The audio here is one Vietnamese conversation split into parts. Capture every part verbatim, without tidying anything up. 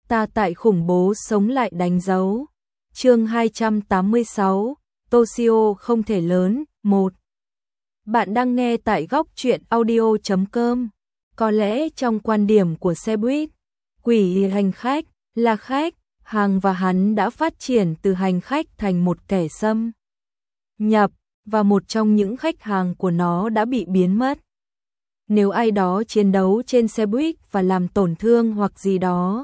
Ta tại khủng bố sống lại đánh dấu. Chương hai trăm tám mươi sáu, Toshio không thể lớn, một. Bạn đang nghe tại góc truyện audio chấm com. Có lẽ trong quan điểm của xe buýt, quỷ hành khách là khách hàng và hắn đã phát triển từ hành khách thành một kẻ xâm nhập, và một trong những khách hàng của nó đã bị biến mất. Nếu ai đó chiến đấu trên xe buýt và làm tổn thương hoặc gì đó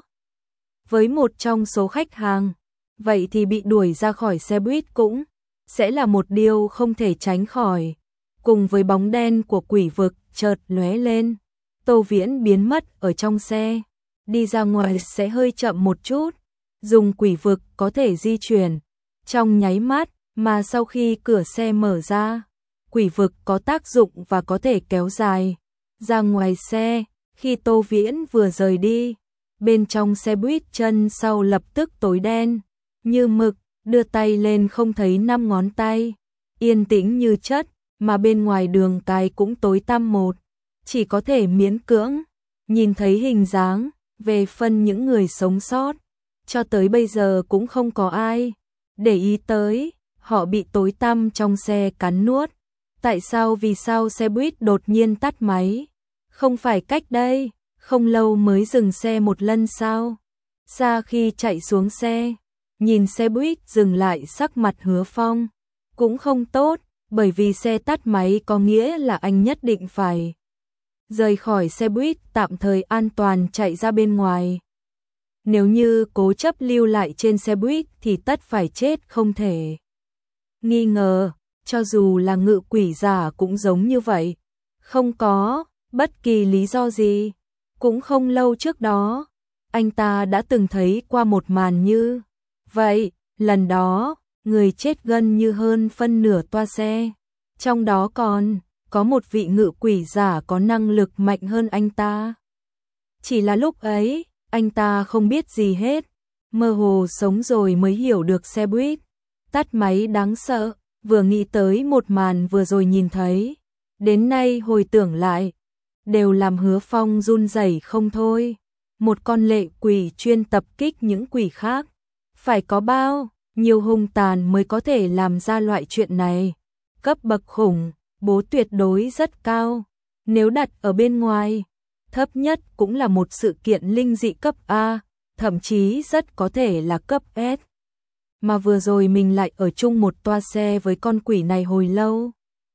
với một trong số khách hàng, vậy thì bị đuổi ra khỏi xe buýt cũng sẽ là một điều không thể tránh khỏi. Cùng với bóng đen của quỷ vực chợt lóe lên, Tô Viễn biến mất ở trong xe. Đi ra ngoài sẽ hơi chậm một chút, dùng quỷ vực có thể di chuyển trong nháy mắt, mà sau khi cửa xe mở ra, quỷ vực có tác dụng và có thể kéo dài ra ngoài xe. Khi Tô Viễn vừa rời đi, bên trong xe buýt chân sau lập tức tối đen như mực, đưa tay lên không thấy năm ngón tay, yên tĩnh như chất, mà bên ngoài đường cái cũng tối tăm một, chỉ có thể miễn cưỡng nhìn thấy hình dáng. Về phần những người sống sót, cho tới bây giờ cũng không có ai để ý tới, họ bị tối tăm trong xe cắn nuốt. Tại sao vì sao xe buýt đột nhiên tắt máy? Không phải cách đây không lâu mới dừng xe một lần sao? Xa khi chạy xuống xe, nhìn xe buýt dừng lại, sắc mặt Hứa Phong cũng không tốt, bởi vì xe tắt máy có nghĩa là anh nhất định phải rời khỏi xe buýt, tạm thời an toàn chạy ra bên ngoài. Nếu như cố chấp lưu lại trên xe buýt thì tất phải chết không thể nghi ngờ, cho dù là ngự quỷ giả cũng giống như vậy. Không có bất kỳ lý do gì. Cũng không lâu trước đó, anh ta đã từng thấy qua một màn như vậy. Lần đó, người chết gần như hơn phân nửa toa xe. Trong đó còn có một vị ngự quỷ giả có năng lực mạnh hơn anh ta. Chỉ là lúc ấy, anh ta không biết gì hết, mơ hồ sống rồi mới hiểu được xe buýt tắt máy đáng sợ. Vừa nghĩ tới một màn vừa rồi nhìn thấy, đến nay hồi tưởng lại, đều làm Hứa Phong run rẩy không thôi. Một con lệ quỷ chuyên tập kích những quỷ khác, phải có bao nhiều hung tàn mới có thể làm ra loại chuyện này. Cấp bậc khủng bố tuyệt đối rất cao, nếu đặt ở bên ngoài, thấp nhất cũng là một sự kiện linh dị cấp A, thậm chí rất có thể là cấp S. Mà vừa rồi mình lại ở chung một toa xe với con quỷ này hồi lâu.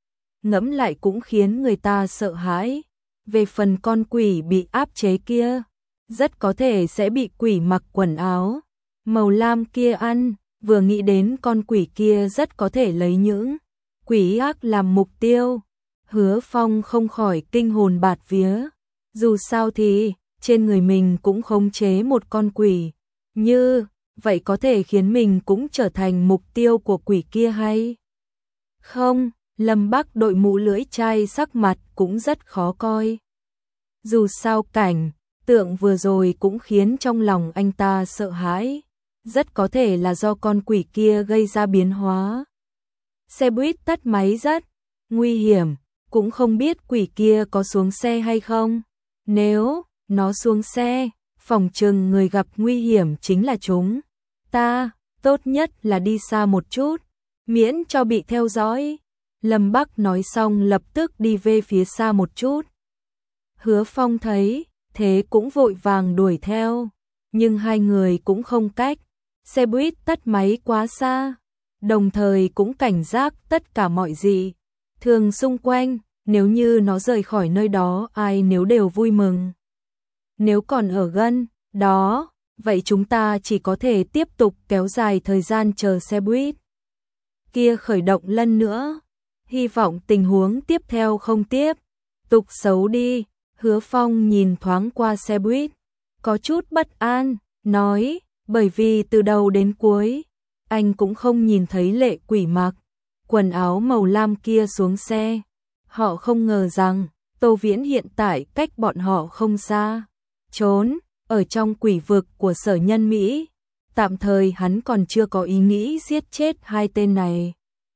Ngẫm lại cũng khiến người ta sợ hãi. Về phần con quỷ bị áp chế kia, rất có thể sẽ bị quỷ mặc quần áo màu lam kia ăn. Vừa nghĩ đến con quỷ kia rất có thể lấy những quỷ ác làm mục tiêu, Hứa Phong không khỏi kinh hồn bạt vía. Dù sao thì trên người mình cũng khống chế một con quỷ, như vậy có thể khiến mình cũng trở thành mục tiêu của quỷ kia hay không? Lâm Bắc đội mũ lưỡi chai, sắc mặt cũng rất khó coi. Dù sao cảnh tượng vừa rồi cũng khiến trong lòng anh ta sợ hãi, rất có thể là do con quỷ kia gây ra biến hóa. Xe buýt tắt máy rất nguy hiểm, cũng không biết quỷ kia có xuống xe hay không. Nếu nó xuống xe, phòng chừng người gặp nguy hiểm chính là chúng ta, tốt nhất là đi xa một chút, miễn cho bị theo dõi. Lâm Bắc nói xong lập tức đi về phía xa một chút. Hứa Phong thấy thế cũng vội vàng đuổi theo, nhưng hai người cũng không cách. Xe buýt tắt máy quá xa, đồng thời cũng cảnh giác tất cả mọi gì thường xung quanh. Nếu như nó rời khỏi nơi đó, ai nếu đều vui mừng. Nếu còn ở gần đó, vậy chúng ta chỉ có thể tiếp tục kéo dài thời gian chờ xe buýt kia khởi động lần nữa. Hy vọng tình huống tiếp theo không tiếp tục xấu đi. Hứa Phong nhìn thoáng qua xe buýt, có chút bất an, nói, bởi vì từ đầu đến cuối, anh cũng không nhìn thấy lệ quỷ mặc quần áo màu lam kia xuống xe. Họ không ngờ rằng Tô Viễn hiện tại cách bọn họ không xa, trốn ở trong quỷ vực của Sở Nhân Mỹ. Tạm thời hắn còn chưa có ý nghĩ giết chết hai tên này,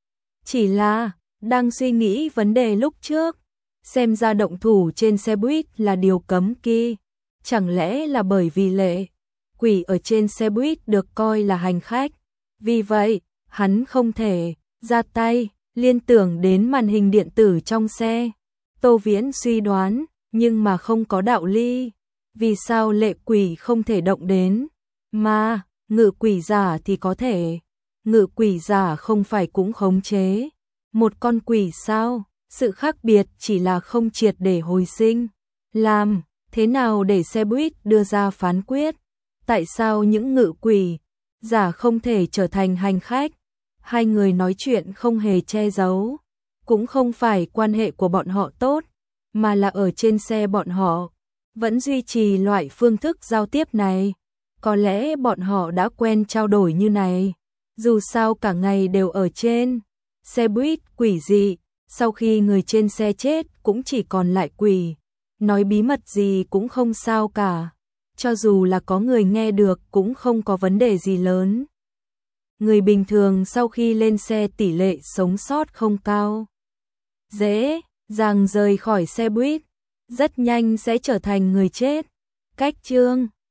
chỉ là đang suy nghĩ vấn đề lúc trước. Xem ra động thủ trên xe buýt là điều cấm kỵ, chẳng lẽ là bởi vì lệ quỷ ở trên xe buýt được coi là hành khách. Vì vậy, hắn không thể ra tay, liên tưởng đến màn hình điện tử trong xe. Tô Viễn suy đoán, nhưng mà không có đạo lý. Vì sao lệ quỷ không thể động đến, mà ngự quỷ giả thì có thể? Ngự quỷ giả không phải cũng khống chế một con quỷ sao? Sự khác biệt chỉ là không triệt để hồi sinh. Làm thế nào để xe buýt đưa ra phán quyết? Tại sao những ngự quỷ giả không thể trở thành hành khách? Hai người nói chuyện không hề che giấu. Cũng không phải quan hệ của bọn họ tốt, mà là ở trên xe bọn họ vẫn duy trì loại phương thức giao tiếp này. Có lẽ bọn họ đã quen trao đổi như này. Dù sao cả ngày đều ở trên xe buýt quỷ dị, sau khi người trên xe chết cũng chỉ còn lại quỷ. Nói bí mật gì cũng không sao cả. Cho dù là có người nghe được cũng không có vấn đề gì lớn. Người bình thường sau khi lên xe tỷ lệ sống sót không cao. Dễ dàng rời khỏi xe buýt, rất nhanh sẽ trở thành người chết. Cách chương